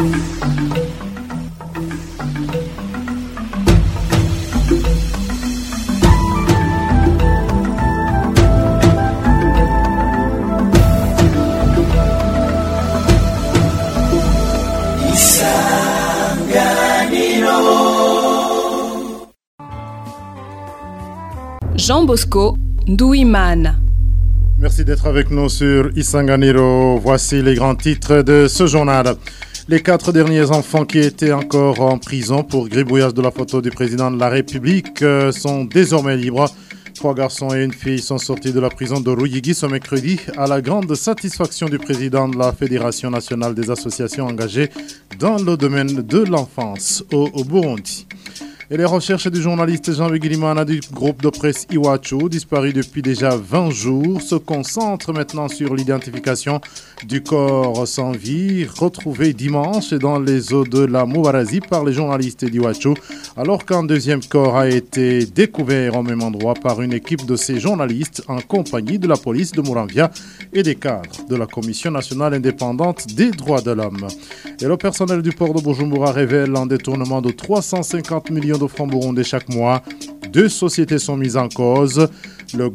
Jean Bosco Ndouimana. Merci d'être avec nous sur Isanganiro. Voici les grands titres de ce journal. Les 4 derniers enfants qui étaient encore en prison pour gribouillage de la photo du président de la République sont désormais libres. 3 garçons et une fille sont sortis de la prison de Ruyigi ce mercredi à la grande satisfaction du président de la Fédération nationale des associations engagées dans le domaine de l'enfance au Burundi. Et les recherches du journaliste Jean Bigirimana du groupe de presse Iwachu, disparu depuis déjà 20 jours, se concentrent maintenant sur l'identification du corps sans vie retrouvé dimanche dans les eaux de la Mubarazi par les journalistes d'Iwachu, alors qu'un deuxième corps a été découvert au même endroit par une équipe de ces journalistes en compagnie de la police de Muramvya et des cadres de la Commission nationale indépendante des droits de l'homme. Et le personnel du port de Bujumbura révèle un détournement de 350 millions de francs burundais chaque mois. 2 sociétés sont mises en cause. Le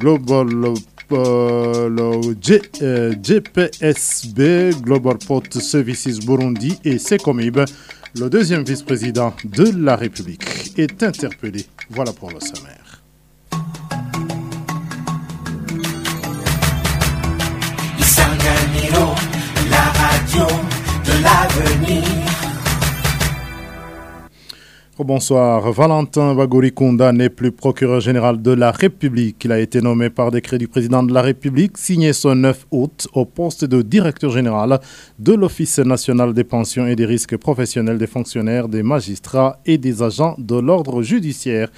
GPSB, Global Port Services Burundi, et Secomib, le deuxième vice-président de la République, est interpellé. Voilà pour le sommaire. Isanganiro, la radio de l'avenir. Bonsoir. Valentin Bagorikunda n'est plus procureur général de la République. Il a été nommé par décret du président de la République, signé ce 9 août, au poste de directeur général de l'Office national des pensions et des risques professionnels des fonctionnaires, des magistrats et des agents de l'ordre judiciaire,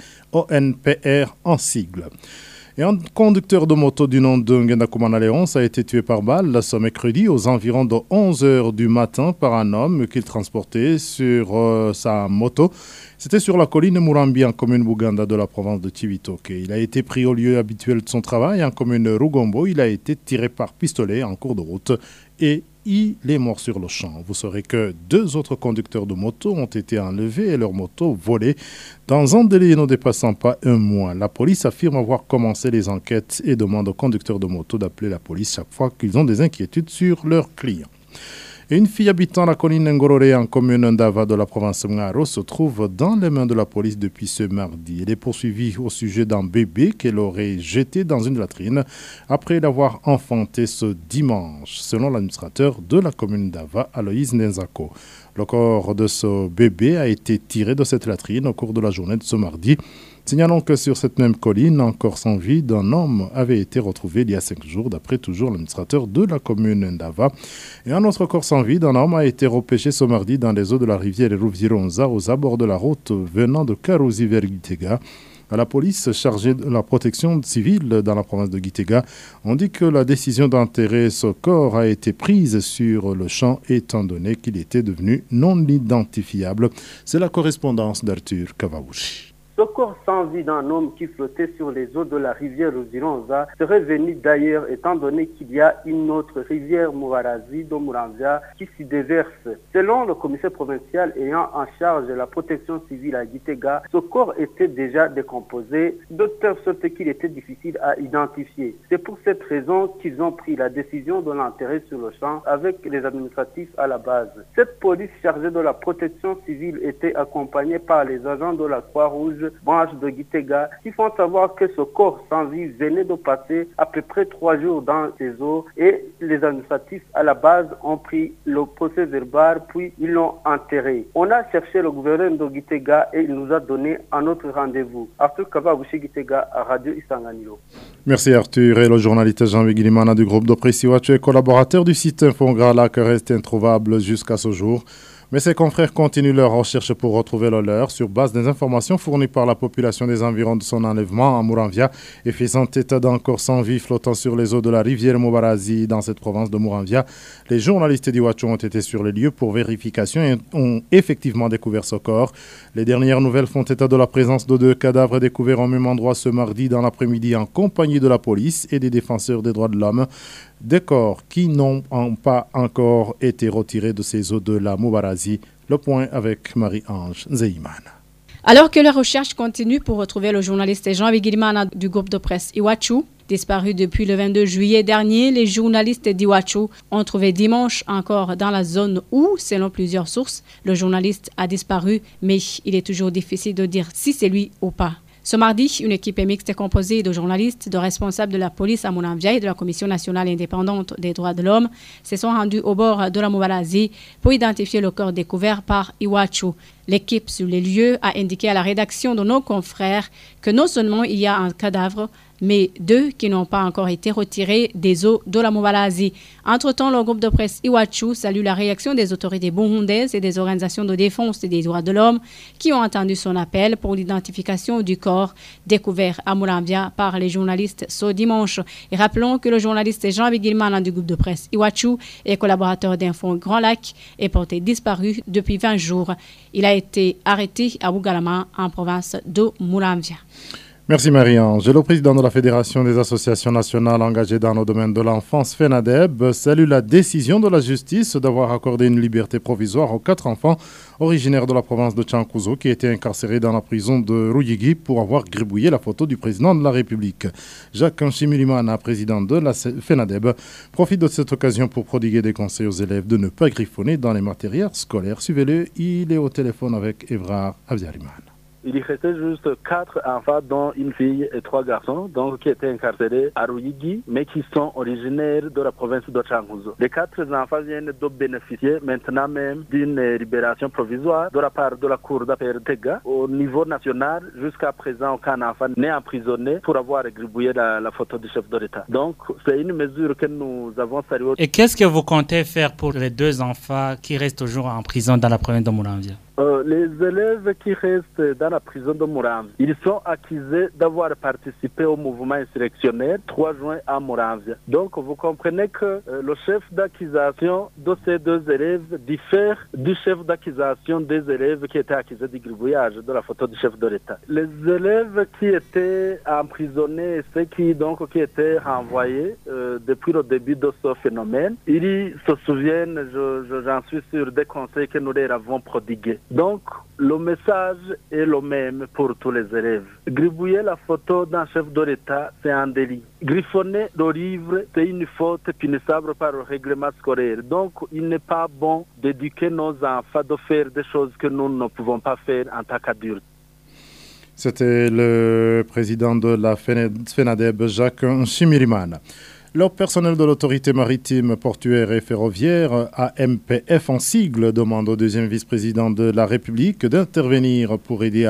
ONPR en sigle. Et un conducteur de moto du nom de Ngendakumana Léonce a été tué par balle ce mercredi aux environs de 11h du matin par un homme qu'il transportait sur sa moto. C'était sur la colline Murambi en commune Buganda de la province de Cibitoke. Il a été pris au lieu habituel de son travail en commune Rugombo. Il a été tiré par pistolet en cours de route et il est mort sur le champ. Vous saurez que 2 autres conducteurs de moto ont été enlevés et leurs motos volées dans un délai ne dépassant pas 1 mois. La police affirme avoir commencé les enquêtes et demande aux conducteurs de moto d'appeler la police chaque fois qu'ils ont des inquiétudes sur leurs clients. Et une fille habitant la colline Ngororé en commune Ndava de la province Mngaro se trouve dans les mains de la police depuis ce mardi. Elle est poursuivie au sujet d'un bébé qu'elle aurait jeté dans une latrine après l'avoir enfanté ce dimanche, selon l'administrateur de la commune Ndava, Aloïs Nenzako. Le corps de ce bébé a été tiré de cette latrine au cours de la journée de ce mardi. Signalons que sur cette même colline, un corps sans vie d'un homme avait été retrouvé il y a 5 jours, d'après toujours l'administrateur de la commune Ndava. Et un autre corps sans vie d'un homme a été repêché ce mardi dans les eaux de la rivière Rouvironza, aux abords de la route venant de Karouzi vers Gitega. À la police chargée de la protection civile dans la province de Gitega, on dit que la décision d'enterrer ce corps a été prise sur le champ étant donné qu'il était devenu non identifiable. C'est la correspondance d'Arthur Kavauchi. Ce corps sans vie d'un homme qui flottait sur les eaux de la rivière Ruzironza serait venu d'ailleurs étant donné qu'il y a une autre rivière Mubarazi de Muramvya qui s'y déverse. Selon le commissaire provincial ayant en charge la protection civile à Gitega, ce corps était déjà décomposé de telle sorte qu'il était difficile à identifier. C'est pour cette raison qu'ils ont pris la décision de l'enterrer sur le champ avec les administratifs à la base. Cette police chargée de la protection civile était accompagnée par les agents de la Croix-Rouge branche de Gitega, qui font savoir que ce corps sans vie venait de passer à peu près 3 jours dans ces eaux et les administratifs à la base ont pris le procès verbal puis ils l'ont enterré. On a cherché le gouverneur de Gitega et il nous a donné un autre rendez-vous. Arthur Kavauchi, Gitega, à Radio Isanganiro. Merci Arthur. Et le journaliste Jean Bigirimana du groupe de presse Iwachu est collaborateur du site Infogralac reste introuvable jusqu'à ce jour. Mais ses confrères continuent leur recherche pour retrouver le leur sur base des informations fournies par la population des environs de son enlèvement à Muramvya et faisant état d'un corps sans vie flottant sur les eaux de la rivière Mubarazi dans cette province de Muramvya. Les journalistes d'Iwachu ont été sur les lieux pour vérification et ont effectivement découvert ce corps. Les dernières nouvelles font état de la présence de 2 cadavres découverts au même endroit ce mardi dans l'après-midi en compagnie de la police et des défenseurs des droits de l'homme. Des corps qui n'ont pas encore été retirés de ces eaux de la Mubarazi Montgolfier-Montmorency. Le point avec Marie-Ange Zeimana. Alors que la recherche continue pour retrouver le journaliste Jean Bigirimana du groupe de presse Iwachu, disparu depuis le 22 juillet dernier, les journalistes d'Iwachu ont trouvé dimanche encore dans la zone où, selon plusieurs sources, le journaliste a disparu, mais il est toujours difficile de dire si c'est lui ou pas. Ce mardi, une équipe mixte composée de journalistes, de responsables de la police à Mounambia et de la Commission nationale indépendante des droits de l'homme se sont rendus au bord de la Moubalazi pour identifier le corps découvert par Iwachu. L'équipe sur les lieux a indiqué à la rédaction de nos confrères que non seulement il y a un cadavre, mais 2 qui n'ont pas encore été retirés des eaux de la Moubalazi. Entre-temps, le groupe de presse Iwachu salue la réaction des autorités burundaises et des organisations de défense des droits de l'homme qui ont entendu son appel pour l'identification du corps découvert à Moulambia par les journalistes ce dimanche. Et rappelons que le journaliste Jean Bigirimana du groupe de presse Iwachu et collaborateur d'Info Grand Lac est porté disparu depuis 20 jours. Il a été arrêté à Bugalama en province de Moulambia. Merci Marie-Ange. Le président de la Fédération des associations nationales engagées dans le domaine de l'enfance, FENADEB, salue la décision de la justice d'avoir accordé une liberté provisoire aux 4 enfants originaires de la province de Tchankouzo qui étaient incarcérés dans la prison de Ruyigi pour avoir gribouillé la photo du président de la République. Jacques Nshimirimana, président de la FENADEB, profite de cette occasion pour prodiguer des conseils aux élèves de ne pas griffonner dans les matériels scolaires. Suivez-le, il est au téléphone avec Evrard Abdiariman. Il y restait juste 4 enfants, dont une fille et 3 garçons, donc qui étaient incarcérés à Ruyigi, mais qui sont originaires de la province de Tchankouzo. Les 4 enfants viennent de bénéficier maintenant même d'une libération provisoire de la part de la cour d'appel Tega. Au niveau national, jusqu'à présent, aucun enfant n'est emprisonné pour avoir gribouillé la photo du chef de l'État. Donc, c'est une mesure que nous avons saluée. Et qu'est-ce que vous comptez faire pour les 2 enfants qui restent toujours en prison dans la province de Moulambia? Les élèves qui restent dans la prison de Mourambia, ils sont accusés d'avoir participé au mouvement insurrectionnel 3 juin à Mourambia. Donc vous comprenez que le chef d'accusation de ces 2 élèves diffère du chef d'accusation des élèves qui étaient accusés du gribouillage de la photo du chef de l'État. Les élèves qui étaient emprisonnés et ceux qui étaient renvoyés depuis le début de ce phénomène, ils se souviennent, j'en suis sûr, des conseils que nous leur avons prodigués. Donc, le message est le même pour tous les élèves. Gribouiller la photo d'un chef de l'État, c'est un délit. Griffonner le livre, c'est une faute punissable par le règlement scolaire. Donc, il n'est pas bon d'éduquer nos enfants de faire des choses que nous ne pouvons pas faire en tant qu'adultes. C'était le président de la FENADEB, Jacques Nshimirimana. Le personnel de l'autorité maritime, portuaire et ferroviaire, AMPF en sigle, demande au 2e vice-président de la République d'intervenir pour aider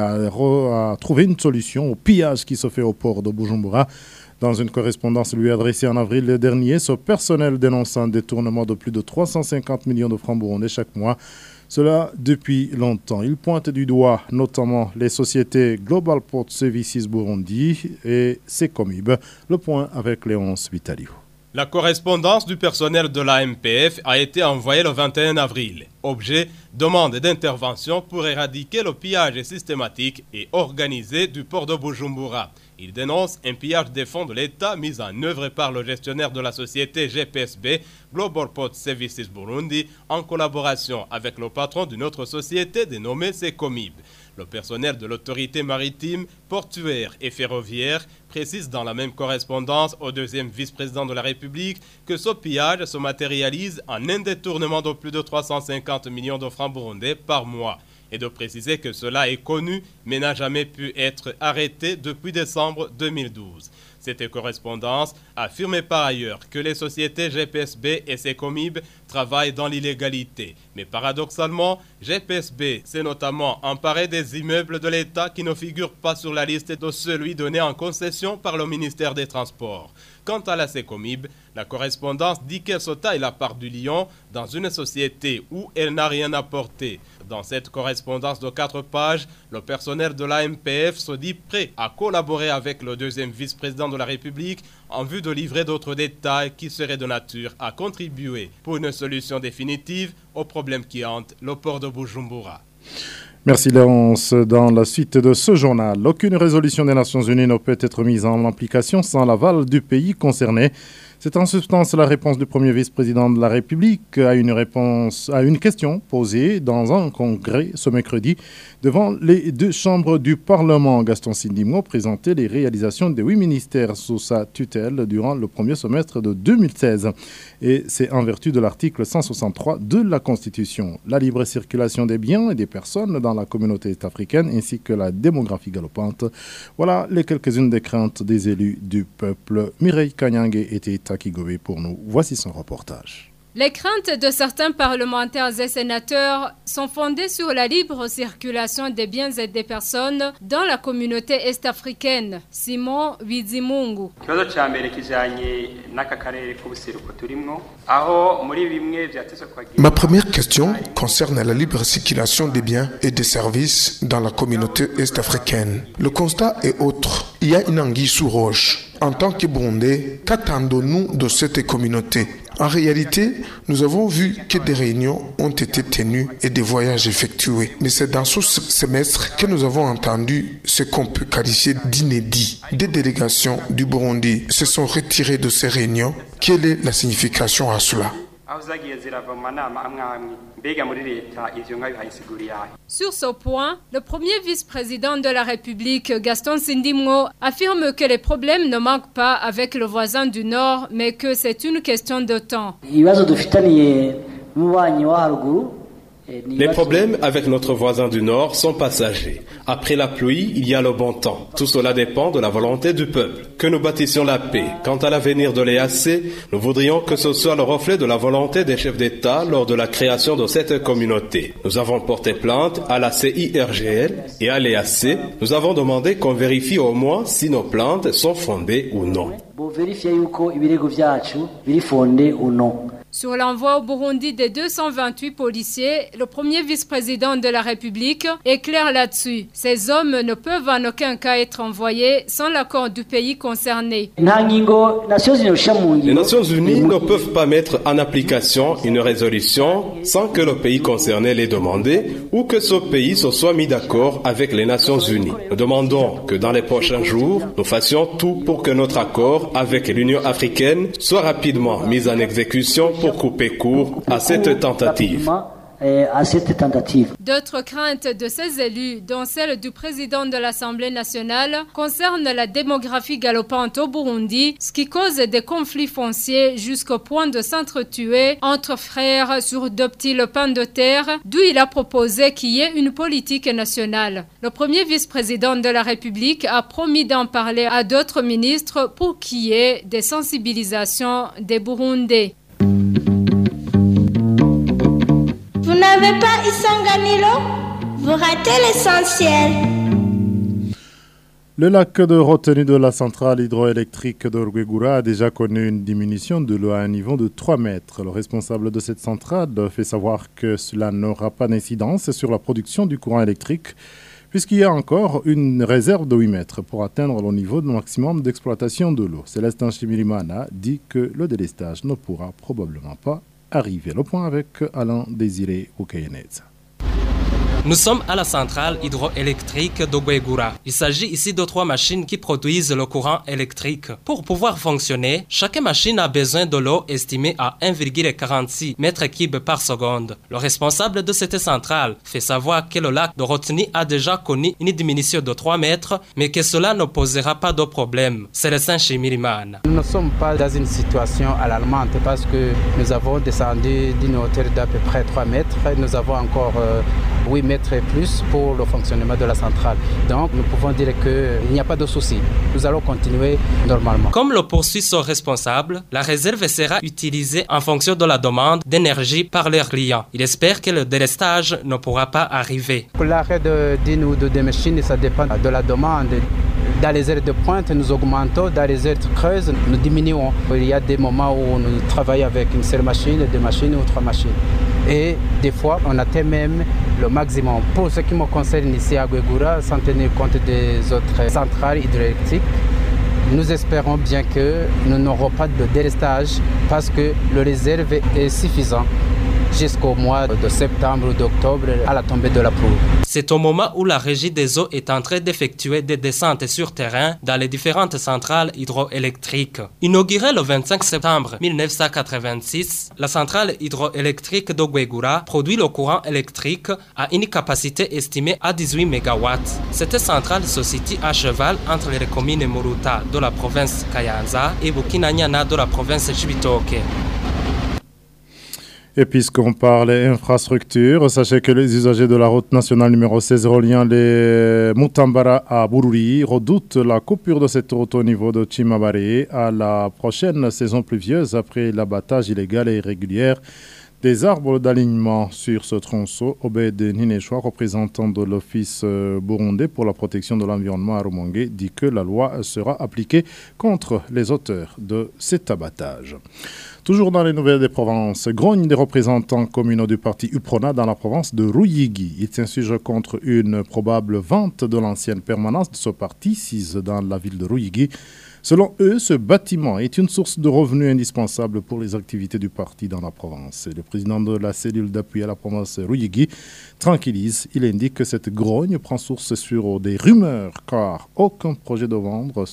à trouver une solution au pillage qui se fait au port de Bujumbura. Dans une correspondance lui adressée en avril dernier, ce personnel dénonce un détournement de plus de 350 millions de francs burundais chaque mois. Cela depuis longtemps. Il pointe du doigt notamment les sociétés Global Port Services Burundi et Secomib. Le point avec Léonce Vitaliou. La correspondance du personnel de l'AMPF a été envoyée le 21 avril. Objet, demande d'intervention pour éradiquer le pillage systématique et organisé du port de Bujumbura. Il dénonce un pillage des fonds de l'État mis en œuvre par le gestionnaire de la société GPSB, Global Port Services Burundi, en collaboration avec le patron d'une autre société dénommée Secomib. Le personnel de l'autorité maritime, portuaire et ferroviaire précise dans la même correspondance au 2e vice-président de la République que ce pillage se matérialise en un détournement de plus de 350 millions de francs burundais par mois. Et de préciser que cela est connu mais n'a jamais pu être arrêté depuis décembre 2012. Cette correspondance affirmait par ailleurs que les sociétés GPSB et Secomib travaillent dans l'illégalité. Mais paradoxalement, GPSB s'est notamment emparé des immeubles de l'État qui ne figurent pas sur la liste de celui donné en concession par le ministère des Transports. Quant à la Secomib, la correspondance dit qu'elle se taille la part du lion dans une société où elle n'a rien apporté. Dans cette correspondance de 4 pages, le personnel de l'AMPF se dit prêt à collaborer avec le 2e vice-président de la République en vue de livrer d'autres détails qui seraient de nature à contribuer pour une solution définitive aux problèmes qui hantent le port de Bujumbura. Merci Léonce. Dans la suite de ce journal, aucune résolution des Nations Unies ne peut être mise en application sans l'aval du pays concerné. C'est en substance la réponse du premier vice-président de la République à une question posée dans un congrès ce mercredi devant les deux chambres du Parlement. Gaston Sindimo présentait les réalisations des 8 ministères sous sa tutelle durant le premier semestre de 2016. Et c'est en vertu de l'article 163 de la Constitution. La libre circulation des biens et des personnes dans la communauté est-africaine ainsi que la démographie galopante. Voilà les quelques-unes des craintes des élus du peuple. Mireille Kanyangé était à Kigobe pour nous. Voici son reportage. Les craintes de certains parlementaires et sénateurs sont fondées sur la libre circulation des biens et des personnes dans la communauté est-africaine. Simon Bizimungu. Ma première question concerne la libre circulation des biens et des services dans la communauté est-africaine. Le constat est autre. Il y a une anguille sous roche. En tant que Burundais, qu'attendons-nous de cette communauté? En réalité, nous avons vu que des réunions ont été tenues et des voyages effectués. Mais c'est dans ce semestre que nous avons entendu ce qu'on peut qualifier d'inédit. Des délégations du Burundi se sont retirées de ces réunions. Quelle est la signification à cela? Sur ce point, le premier vice-président de la République, Gaston Sindimo, affirme que les problèmes ne manquent pas avec le voisin du Nord, mais que c'est une question de temps. Les problèmes avec notre voisin du Nord sont passagers. Après la pluie, il y a le bon temps. Tout cela dépend de la volonté du peuple. Que nous bâtissions la paix. Quant à l'avenir de l'EAC, nous voudrions que ce soit le reflet de la volonté des chefs d'État lors de la création de cette communauté. Nous avons porté plainte à la CIRGL et à l'EAC. Nous avons demandé qu'on vérifie au moins si nos plaintes sont fondées ou non. Sur l'envoi au Burundi des 228 policiers, le premier vice-président de la République est clair là-dessus. Ces hommes ne peuvent en aucun cas être envoyés sans l'accord du pays concerné. Les Nations Unies ne peuvent pas mettre en application une résolution sans que le pays concerné l'ait demandé ou que ce pays se soit mis d'accord avec les Nations Unies. Nous demandons que dans les prochains jours, nous fassions tout pour que notre accord avec l'Union africaine soit rapidement mis en exécution pour couper court à cette tentative. D'autres craintes de ces élus, dont celle du président de l'Assemblée nationale, concernent la démographie galopante au Burundi, ce qui cause des conflits fonciers jusqu'au point de s'entretuer entre frères sur 2 petits pans de terre, d'où il a proposé qu'il y ait une politique nationale. Le premier vice-président de la République a promis d'en parler à d'autres ministres pour qu'il y ait des sensibilisations des Burundais. Vous n'avez pas Isanganilo? Vous ratez l'essentiel. Le lac de retenue de la centrale hydroélectrique d'Orguegoura a déjà connu une diminution de l'eau à un niveau de 3 mètres. Le responsable de cette centrale fait savoir que cela n'aura pas d'incidence sur la production du courant électrique puisqu'il y a encore une réserve de 8 mètres pour atteindre le niveau de maximum d'exploitation de l'eau. Célestin Chimirimana dit que le délestage ne pourra probablement pas arriver. Le point avec Alain Désiré Oukayenez. Nous sommes à la centrale hydroélectrique d'Ogwegoura. Il s'agit ici de 3 machines qui produisent le courant électrique. Pour pouvoir fonctionner, chaque machine a besoin de l'eau estimée à 1,46 m3 par seconde. Le responsable de cette centrale fait savoir que le lac de retenue a déjà connu une diminution de 3 mètres, mais que cela ne posera pas de problème. C'est le Saint-Chimirimana. Nous ne sommes pas dans une situation alarmante parce que nous avons descendu d'une hauteur d'à peu près 3 mètres. Nous avons encore 8 mètres et plus pour le fonctionnement de la centrale. Donc, nous pouvons dire qu'il n'y a pas de souci. Nous allons continuer normalement. Comme le poursuit son responsable, la réserve sera utilisée en fonction de la demande d'énergie par leurs clients. Il espère que le délestage ne pourra pas arriver. Pour l'arrêt d'une ou deux machines, ça dépend de la demande. Dans les heures de pointe, nous augmentons. Dans les heures creuses, nous diminuons. Il y a des moments où nous travaillons avec une seule machine, 2 machines ou 3 machines. Et des fois, on atteint même le maximum. Pour ce qui me concerne ici à Ogwegoura, sans tenir compte des autres centrales hydroélectriques, nous espérons bien que nous n'aurons pas de délestage parce que le réserve est suffisant jusqu'au mois de septembre ou d'octobre à la tombée de la pluie. C'est au moment où la Régie des eaux est en train d'effectuer des descentes sur terrain dans les différentes centrales hydroélectriques. Inaugurée le 25 septembre 1986, la centrale hydroélectrique d'Ogwegura produit le courant électrique à une capacité estimée à 18 MW. Cette centrale se situe à cheval entre les communes Muruta de la province Kayanza et Bukinanyana de la province Chibitoke. Et puisqu'on parle infrastructure, sachez que les usagers de la route nationale numéro 16 reliant les Mutambara à Bururi redoutent la coupure de cette route au niveau de Chimabare à la prochaine saison pluvieuse après l'abattage illégal et irrégulier des arbres d'alignement sur ce tronçon. Obed Nineshwa, représentant de l'Office burundais pour la protection de l'environnement à Rumongue, dit que la loi sera appliquée contre les auteurs de cet abattage. Toujours dans les nouvelles des provinces, grogne des représentants communaux du parti UPRONA dans la province de Ruyigi. Ils s'insurgent contre une probable vente de l'ancienne permanence de ce parti, sise dans la ville de Ruyigi. Selon eux, ce bâtiment est une source de revenus indispensable pour les activités du parti dans la province. Le président de la cellule d'appui à la province Ruyigi tranquillise. Il indique que cette grogne prend source sur des rumeurs, car aucun projet de vendre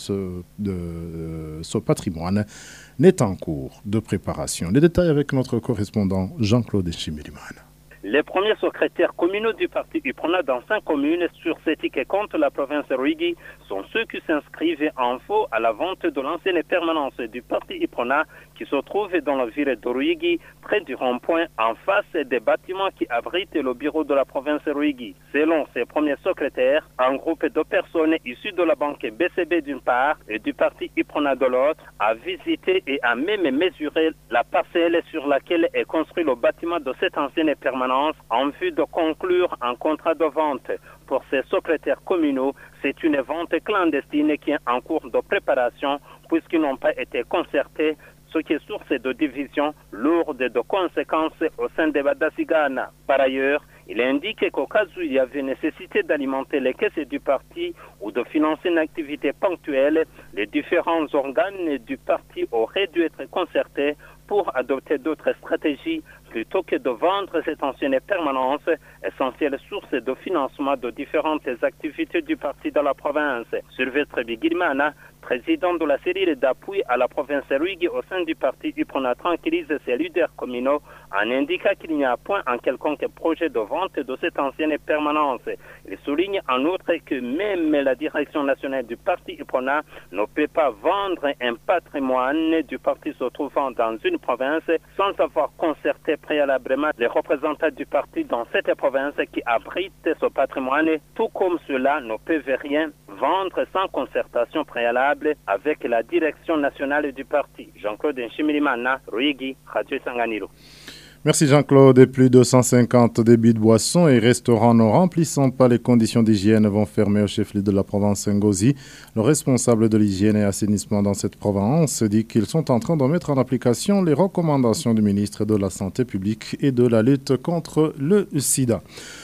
ce patrimoine n'est en cours de préparation. Les détails avec notre correspondant Jean-Claude Chimirimana. Les premiers secrétaires communaux du parti UPRONA dans 5 communes sur cette qui compte la province Ruyigi sont ceux qui s'inscrivent en faux à la vente de l'ancienne permanence du parti UPRONA qui se trouve dans la ville de Ruyigi, près du rond-point, en face des bâtiments qui abritent le bureau de la province Ruyigi. Selon ces premiers secrétaires, un groupe de personnes issues de la banque BCB d'une part et du parti UPRONA de l'autre a visité et a même mesuré la parcelle sur laquelle est construit le bâtiment de cette ancienne permanence en vue de conclure un contrat de vente. Pour ces secrétaires communaux, c'est une vente clandestine qui est en cours de préparation puisqu'ils n'ont pas été concertés, ce qui est source de division lourde de conséquences au sein des Badasigana. Par ailleurs, il indique qu'au cas où il y avait nécessité d'alimenter les caisses du parti ou de financer une activité ponctuelle, les différents organes du parti auraient dû être concertés pour adopter d'autres stratégies plutôt que de vendre cette ancienne permanence, essentielle source de financement de différentes activités du parti dans la province. Sylvestre Bigirimana, président de la cellule d'appui à la province Ruyigi au sein du parti UPRONA, tranquillise ses leaders communaux en indiquant qu'il n'y a point un quelconque projet de vente de cette ancienne permanence. Il souligne en outre que même la direction nationale du parti UPRONA ne peut pas vendre un patrimoine du parti se trouvant dans une province sans avoir concerté préalablement les représentants du parti dans cette province qui abrite ce patrimoine, tout comme cela ne peuvent rien vendre sans concertation préalable avec la direction nationale du parti. Jean-Claude Nshimirimana, Ruyigi, Radio Sanganiro. Merci Jean-Claude. Et plus de 150 débits de boissons et restaurants ne remplissant pas les conditions d'hygiène vont fermer au chef-lieu de la province Ngozi. Le responsable de l'hygiène et assainissement dans cette province dit qu'ils sont en train de mettre en application les recommandations du ministre de la Santé publique et de la lutte contre le sida.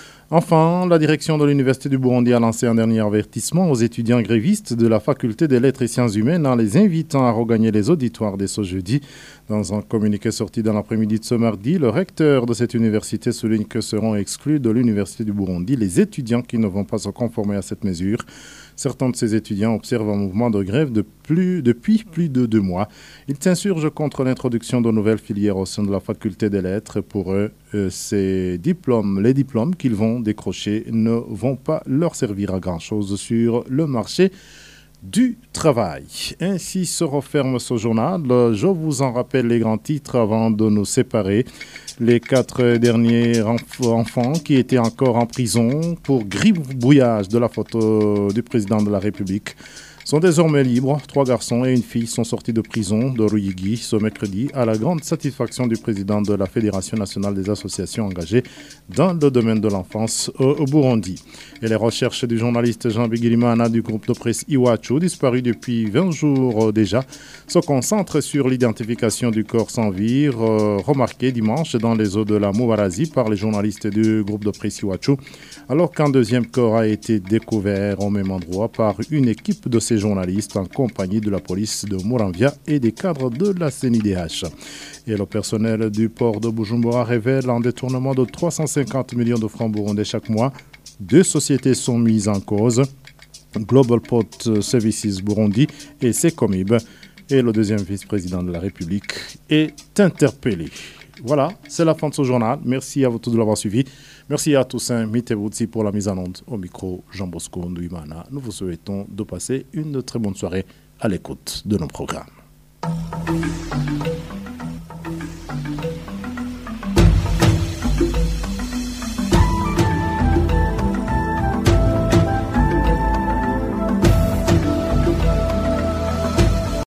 Enfin, la direction de l'Université du Burundi a lancé un dernier avertissement aux étudiants grévistes de la Faculté des Lettres et Sciences Humaines en les invitant à regagner les auditoires dès ce jeudi. Dans un communiqué sorti dans l'après-midi de ce mardi, le recteur de cette université souligne que seront exclus de l'Université du Burundi les étudiants qui ne vont pas se conformer à cette mesure. Certains de ces étudiants observent un mouvement de grève depuis plus de 2 mois. Ils s'insurgent contre l'introduction de nouvelles filières au sein de la faculté des lettres. Pour eux, les diplômes qu'ils vont décrocher ne vont pas leur servir à grand-chose sur le marché du travail. Ainsi se referme ce journal. Je vous en rappelle les grands titres avant de nous séparer. Les 4 derniers enfants qui étaient encore en prison pour gribouillage de la photo du président de la République sont désormais libres. 3 garçons et une fille sont sortis de prison de Ruyigi ce mercredi à la grande satisfaction du président de la Fédération nationale des associations engagées dans le domaine de l'enfance au Burundi. Et les recherches du journaliste Jean Bigirimana du groupe de presse Iwachu, disparu depuis 20 jours déjà, se concentrent sur l'identification du corps sans vie remarqué dimanche dans les eaux de la Mubarazi par les journalistes du groupe de presse Iwachu, alors qu'un deuxième corps a été découvert au même endroit par une équipe de ces ces journalistes en compagnie de la police de Muramvya et des cadres de la CNIDH. Et le personnel du port de Bujumbura révèle un détournement de 350 millions de francs burundais chaque mois. 2 sociétés sont mises en cause, Global Port Services Burundi et Secomib. Et le deuxième vice-président de la République est interpellé. Voilà, c'est la fin de ce journal. Merci à vous tous de l'avoir suivi. Merci à Toussaint Mitebutsi pour la mise en onde. Au micro, Jean Bosco Ndouimana. Nous vous souhaitons de passer une très bonne soirée à l'écoute de nos programmes.